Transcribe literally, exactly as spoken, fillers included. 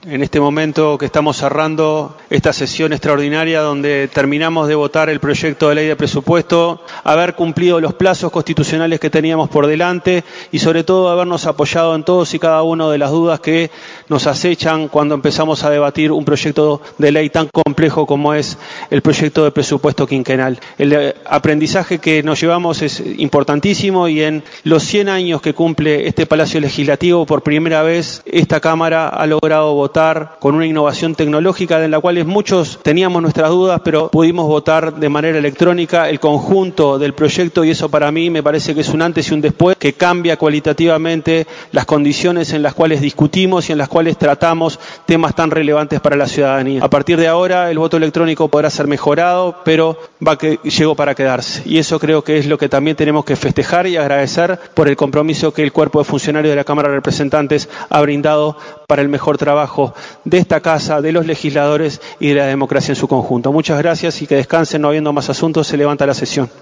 En este momento que estamos cerrando esta sesión extraordinaria donde terminamos de votar el proyecto de ley de presupuesto, haber cumplido los plazos constitucionales que teníamos por delante y sobre todo habernos apoyado en todos y cada una de las dudas que nos acechan cuando empezamos a debatir un proyecto de ley tan complejo como es el proyecto de presupuesto quinquenal. El aprendizaje que nos llevamos es importantísimo y en los cien años que cumple este Palacio Legislativo, por primera vez esta Cámara ha logrado votar con una innovación tecnológica en la cual muchos teníamos nuestras dudas, pero pudimos votar de manera electrónica el conjunto del proyecto y eso para mí me parece que es un antes y un después que cambia cualitativamente las condiciones en las cuales discutimos y en las cuales tratamos temas tan relevantes para la ciudadanía. A partir de ahora el voto electrónico podrá ser mejorado, pero va que llegó para quedarse y eso creo que es lo que también tenemos que festejar y agradecer por el compromiso que el cuerpo de funcionarios de la Cámara de Representantes ha brindado para el mejor trabajo de esta casa, de los legisladores y de la democracia en su conjunto. Muchas gracias y que descansen, no habiendo más asuntos, se levanta la sesión.